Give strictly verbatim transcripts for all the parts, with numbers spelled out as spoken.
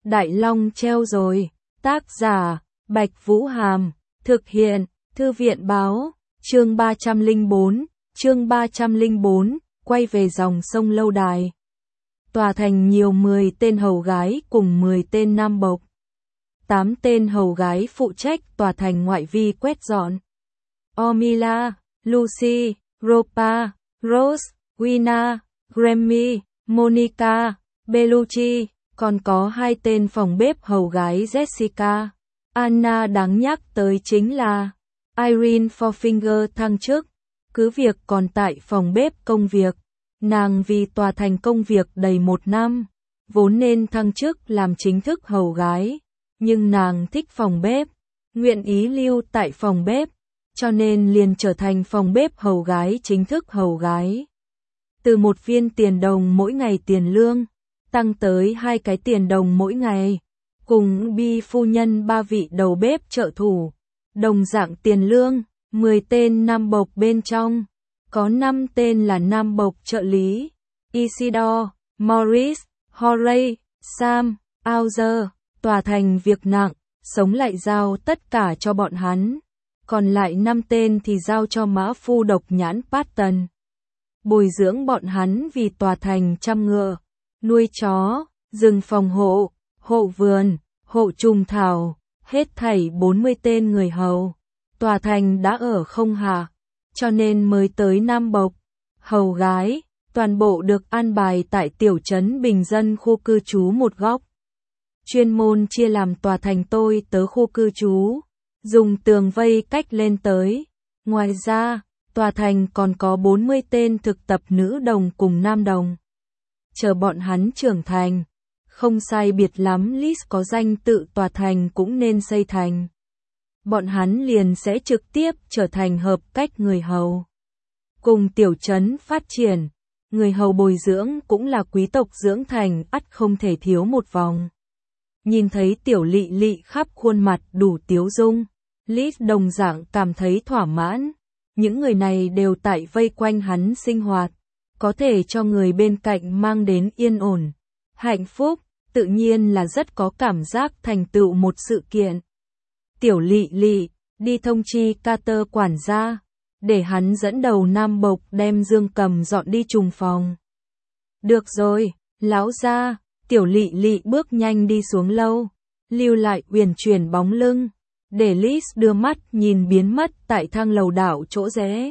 Đại Long treo rồi. Tác giả, Bạch Vũ Hàm. Thực hiện, Thư viện Báo. Chương ba trăm lẻ bốn, chương ba trăm lẻ bốn, quay về dòng sông lâu đài. Tòa thành nhiều mười tên hầu gái cùng mười tên nam bộc. tám tên hầu gái phụ trách tòa thành ngoại vi quét dọn. Omila, Lucy, Ropa, Rose, Wina, Grammy, Monica, Bellucci, còn có hai tên phòng bếp hầu gái Jessica. Anna đáng nhắc tới chính là Irene Fourfinger thăng chức, cứ việc còn tại phòng bếp công việc. Nàng vì tòa thành công việc đầy một năm, vốn nên thăng chức làm chính thức hầu gái, nhưng nàng thích phòng bếp, nguyện ý lưu tại phòng bếp, cho nên liền trở thành phòng bếp hầu gái chính thức hầu gái. Từ một viên tiền đồng mỗi ngày tiền lương, tăng tới hai cái tiền đồng mỗi ngày, cùng Bi phu nhân ba vị đầu bếp trợ thủ, đồng dạng tiền lương, mười tên nam bộc bên trong. Có năm tên là nam bộc trợ lý, Isidore, Morris, Horace, Sam, Auger, tòa thành việc nặng, sống lại giao tất cả cho bọn hắn. Còn lại năm tên thì giao cho mã phu độc nhãn Patton. Bồi dưỡng bọn hắn vì tòa thành chăm ngựa, nuôi chó, rừng phòng hộ, hộ vườn, hộ trùng thảo, hết thảy bốn mươi tên người hầu. Tòa thành đã ở không hạ, cho nên mới tới nam bộc, hầu gái, toàn bộ được an bài tại tiểu trấn bình dân khu cư trú một góc. Chuyên môn chia làm tòa thành tôi tớ khu cư trú, dùng tường vây cách lên tới. Ngoài ra, tòa thành còn có bốn mươi tên thực tập nữ đồng cùng nam đồng. Chờ bọn hắn trưởng thành, không sai biệt lắm Liz có danh tự tòa thành cũng nên xây thành. Bọn hắn liền sẽ trực tiếp trở thành hợp cách người hầu. Cùng tiểu trấn phát triển, người hầu bồi dưỡng cũng là quý tộc dưỡng thành ắt không thể thiếu một vòng. Nhìn thấy tiểu Lị Lị khắp khuôn mặt đủ tiếu dung, Liz đồng dạng cảm thấy thỏa mãn. Những người này đều tại vây quanh hắn sinh hoạt, có thể cho người bên cạnh mang đến yên ổn, hạnh phúc, tự nhiên là rất có cảm giác thành tựu một sự kiện. Tiểu Lị Lị, đi thông chi Carter quản gia, để hắn dẫn đầu nam bộc đem Dương Cầm dọn đi trùng phòng. Được rồi, lão gia. Tiểu Lị Lị bước nhanh đi xuống lâu, lưu lại uyển chuyển bóng lưng, để Liz đưa mắt nhìn biến mất tại thang lầu đảo chỗ rẽ.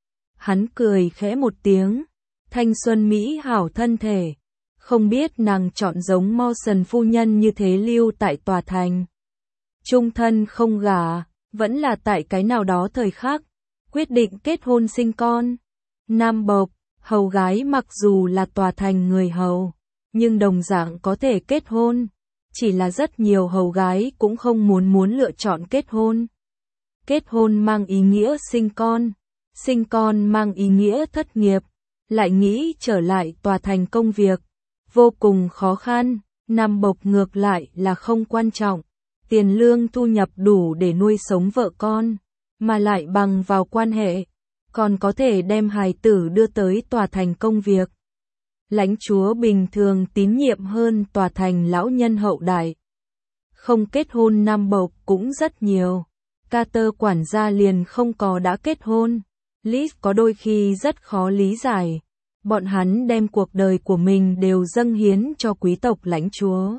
Hắn cười khẽ một tiếng, thanh xuân mỹ hảo thân thể, không biết nàng chọn giống Mawson phu nhân như thế lưu tại tòa thành. Trung thân không gả, vẫn là tại cái nào đó thời khắc, quyết định kết hôn sinh con. Nam bộc, hầu gái mặc dù là tòa thành người hầu, nhưng đồng dạng có thể kết hôn, chỉ là rất nhiều hầu gái cũng không muốn muốn lựa chọn kết hôn. Kết hôn mang ý nghĩa sinh con, sinh con mang ý nghĩa thất nghiệp, lại nghĩ trở lại tòa thành công việc, vô cùng khó khăn. Nam bộc ngược lại là không quan trọng, tiền lương thu nhập đủ để nuôi sống vợ con, mà lại bằng vào quan hệ, còn có thể đem hài tử đưa tới tòa thành công việc. Lãnh chúa bình thường tín nhiệm hơn tòa thành lão nhân hậu đại. Không kết hôn nam bộc cũng rất nhiều. Carter quản gia liền không có đã kết hôn. Liz có đôi khi rất khó lý giải. Bọn hắn đem cuộc đời của mình đều dâng hiến cho quý tộc lãnh chúa.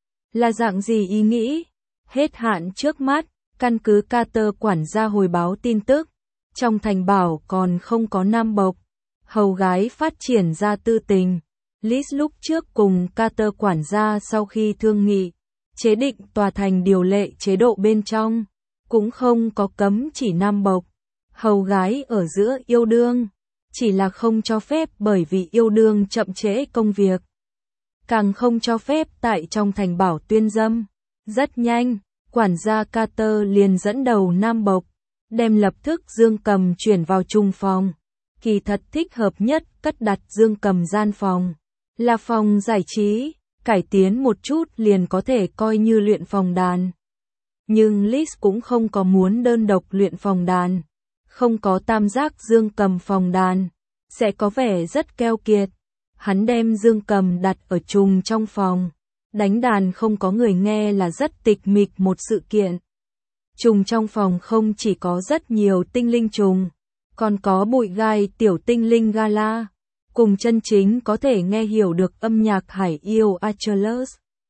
Là dạng gì ý nghĩ? Hết hạn trước mắt, căn cứ Carter quản gia hồi báo tin tức. Trong thành bảo còn không có nam bộc. Hầu gái phát triển ra tư tình. Liz lúc trước cùng Carter quản gia sau khi thương nghị, chế định tòa thành điều lệ chế độ bên trong, cũng không có cấm chỉ nam bộc, hầu gái ở giữa yêu đương, chỉ là không cho phép bởi vì yêu đương chậm trễ công việc. Càng không cho phép tại trong thành bảo tuyên dâm. Rất nhanh, quản gia Carter liền dẫn đầu nam bộc, đem lập tức Dương Cầm chuyển vào trùng phòng. Kỳ thật thích hợp nhất cất đặt Dương Cầm gian phòng, là phòng giải trí, cải tiến một chút liền có thể coi như luyện phòng đàn. Nhưng Liz cũng không có muốn đơn độc luyện phòng đàn, không có tam giác Dương Cầm phòng đàn, sẽ có vẻ rất keo kiệt. Hắn đem Dương Cầm đặt ở trùng trong phòng, Đánh đàn không có người nghe là rất tịch mịch một sự kiện. Trùng trong phòng không chỉ có rất nhiều tinh linh trùng, còn có bụi gai tiểu tinh linh Gala, cùng chân chính có thể nghe hiểu được âm nhạc hải yêu Achilles.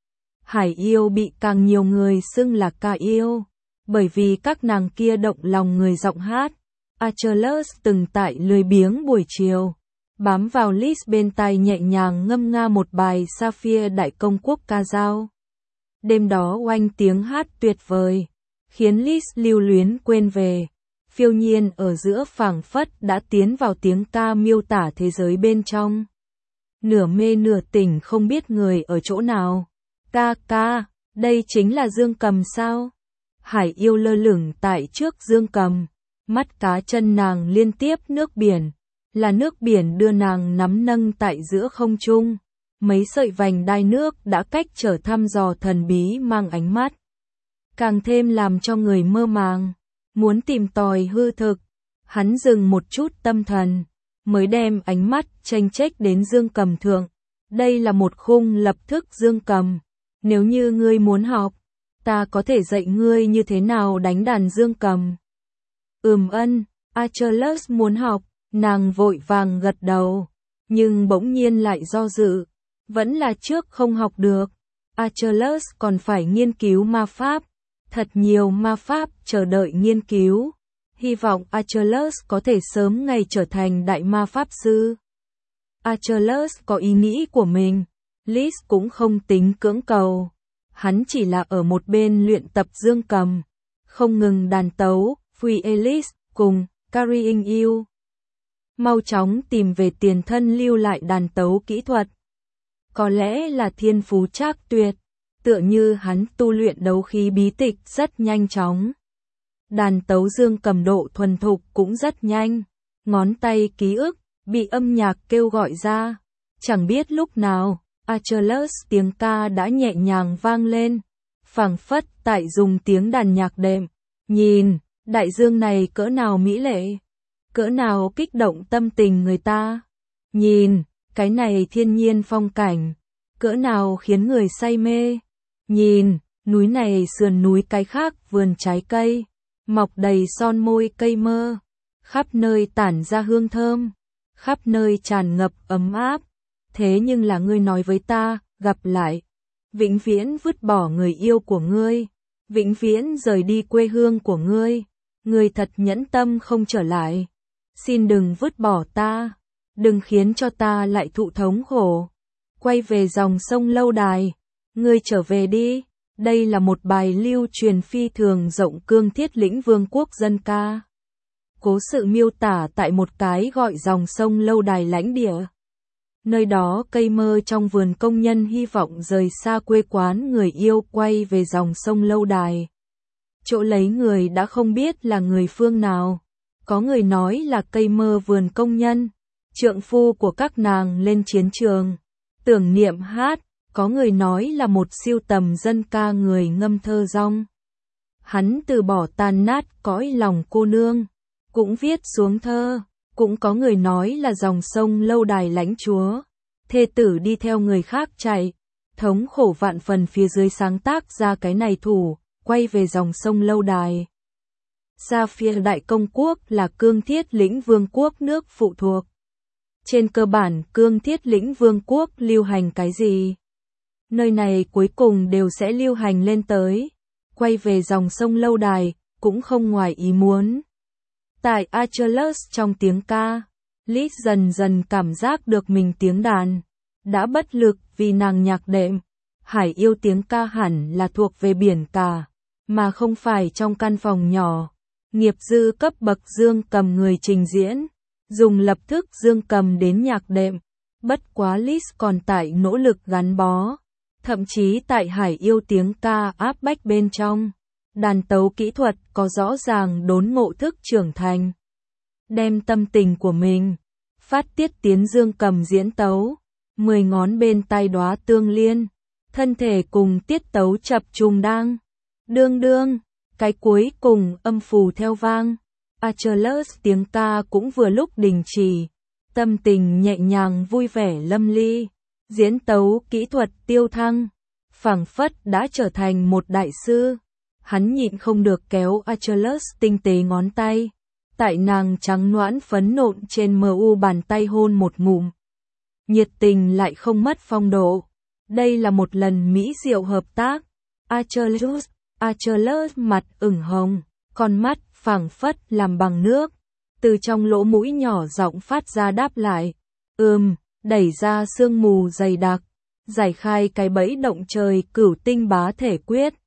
Hải yêu bị càng nhiều người xưng là ca yêu, bởi vì các nàng kia động lòng người giọng hát. Achilles từng tại lười biếng buổi chiều, bám vào Lis bên tai nhẹ nhàng ngâm nga một bài Sapphire đại công quốc ca dao. Đêm đó oanh tiếng hát tuyệt vời, khiến Lis lưu luyến quên về. Phiêu nhiên ở giữa phảng phất đã tiến vào tiếng ca miêu tả thế giới bên trong. Nửa mê nửa tỉnh không biết người ở chỗ nào. Ca ca, đây chính là dương cầm sao? Hải yêu lơ lửng tại trước dương cầm, mắt cá chân nàng liên tiếp nước biển, là nước biển đưa nàng nắm nâng tại giữa không trung. Mấy sợi vành đai nước đã cách trở thăm dò thần bí mang ánh mắt, càng thêm làm cho người mơ màng, muốn tìm tòi hư thực. Hắn dừng một chút tâm thần, mới đem ánh mắt chênh chếch đến dương cầm thượng. Đây là một khung lập thức dương cầm, nếu như ngươi muốn học, ta có thể dạy ngươi như thế nào đánh đàn dương cầm. Ừm ân, Achilles muốn học, nàng vội vàng gật đầu, nhưng bỗng nhiên lại do dự, vẫn là trước không học được. Achilles còn phải nghiên cứu ma pháp, thật nhiều ma pháp chờ đợi nghiên cứu. Hy vọng Achilles có thể sớm ngày trở thành đại ma pháp sư. Achilles có ý nghĩ của mình, Lis cũng không tính cưỡng cầu. Hắn chỉ là ở một bên luyện tập dương cầm, không ngừng đàn tấu, Free Alice, cùng, Carrying You. Mau chóng tìm về tiền thân lưu lại đàn tấu kỹ thuật. Có lẽ là thiên phú trác tuyệt, tựa như hắn tu luyện đấu khí bí tịch rất nhanh chóng. Đàn tấu dương cầm độ thuần thục cũng rất nhanh, ngón tay ký ức, bị âm nhạc kêu gọi ra. Chẳng biết lúc nào, Achilles tiếng ca đã nhẹ nhàng vang lên, phảng phất tại dùng tiếng đàn nhạc đệm. Nhìn, đại dương này cỡ nào mỹ lệ, cỡ nào kích động tâm tình người ta. Nhìn, cái này thiên nhiên phong cảnh, cỡ nào khiến người say mê. Nhìn, núi này sườn núi cái khác vườn trái cây, mọc đầy son môi cây mơ, khắp nơi tản ra hương thơm, khắp nơi tràn ngập ấm áp. Thế nhưng là ngươi nói với ta, gặp lại, vĩnh viễn vứt bỏ người yêu của ngươi, vĩnh viễn rời đi quê hương của ngươi, ngươi thật nhẫn tâm không trở lại. Xin đừng vứt bỏ ta, đừng khiến cho ta lại thụ thống khổ. Quay về dòng sông lâu đài, ngươi trở về đi. Đây là một bài lưu truyền phi thường rộng cương thiết lĩnh vương quốc dân ca. Cố sự miêu tả tại một cái gọi dòng sông lâu đài lãnh địa. Nơi đó cây mơ trong vườn công nhân hy vọng rời xa quê quán người yêu quay về dòng sông lâu đài. Chỗ lấy người đã không biết là người phương nào. Có người nói là cây mơ vườn công nhân, trượng phu của các nàng lên chiến trường, tưởng niệm hát. Có người nói là một siêu tầm dân ca người ngâm thơ rong. Hắn từ bỏ tàn nát cõi lòng cô nương, cũng viết xuống thơ. Cũng có người nói là dòng sông lâu đài lãnh chúa, thê tử đi theo người khác chạy, thống khổ vạn phần phía dưới sáng tác ra cái này thủ, quay về dòng sông lâu đài. Sapphire đại công quốc là cương thiết lĩnh vương quốc nước phụ thuộc. Trên cơ bản cương thiết lĩnh vương quốc lưu hành cái gì? Nơi này cuối cùng đều sẽ lưu hành lên tới. Quay về dòng sông lâu đài, cũng không ngoài ý muốn. Tại Achilles trong tiếng ca, Lis dần dần cảm giác được mình tiếng đàn đã bất lực vì nàng nhạc đệm. Hải yêu tiếng ca hẳn là thuộc về biển cả, mà không phải trong căn phòng nhỏ. Nghiệp dư cấp bậc dương cầm người trình diễn, dùng lập thức dương cầm đến nhạc đệm. Bất quá Lis còn tại nỗ lực gắn bó, thậm chí tại hải yêu tiếng ca áp bách bên trong. Đàn tấu kỹ thuật có rõ ràng đốn ngộ thức trưởng thành. Đem tâm tình của mình, phát tiết tiến dương cầm diễn tấu. Mười ngón bên tay đóa tương liên, thân thể cùng tiết tấu chập trùng đang. Đương đương, cái cuối cùng âm phù theo vang. Achilles tiếng ca cũng vừa lúc đình chỉ. Tâm tình nhẹ nhàng vui vẻ lâm ly. Diễn tấu kỹ thuật tiêu thăng. phảng phất đã trở thành một đại sư. Hắn nhịn không được kéo Achilles tinh tế ngón tay, tại nàng trắng nõn phấn nộn trên mờ u bàn tay hôn một ngụm. Nhiệt tình lại không mất phong độ. Đây là một lần mỹ diệu hợp tác. Achilles, Achilles mặt ửng hồng, con mắt phảng phất làm bằng nước. Từ trong lỗ mũi nhỏ giọng phát ra đáp lại. Ừm, đẩy ra sương mù dày đặc, giải khai cái bẫy động trời cửu tinh bá thể quyết.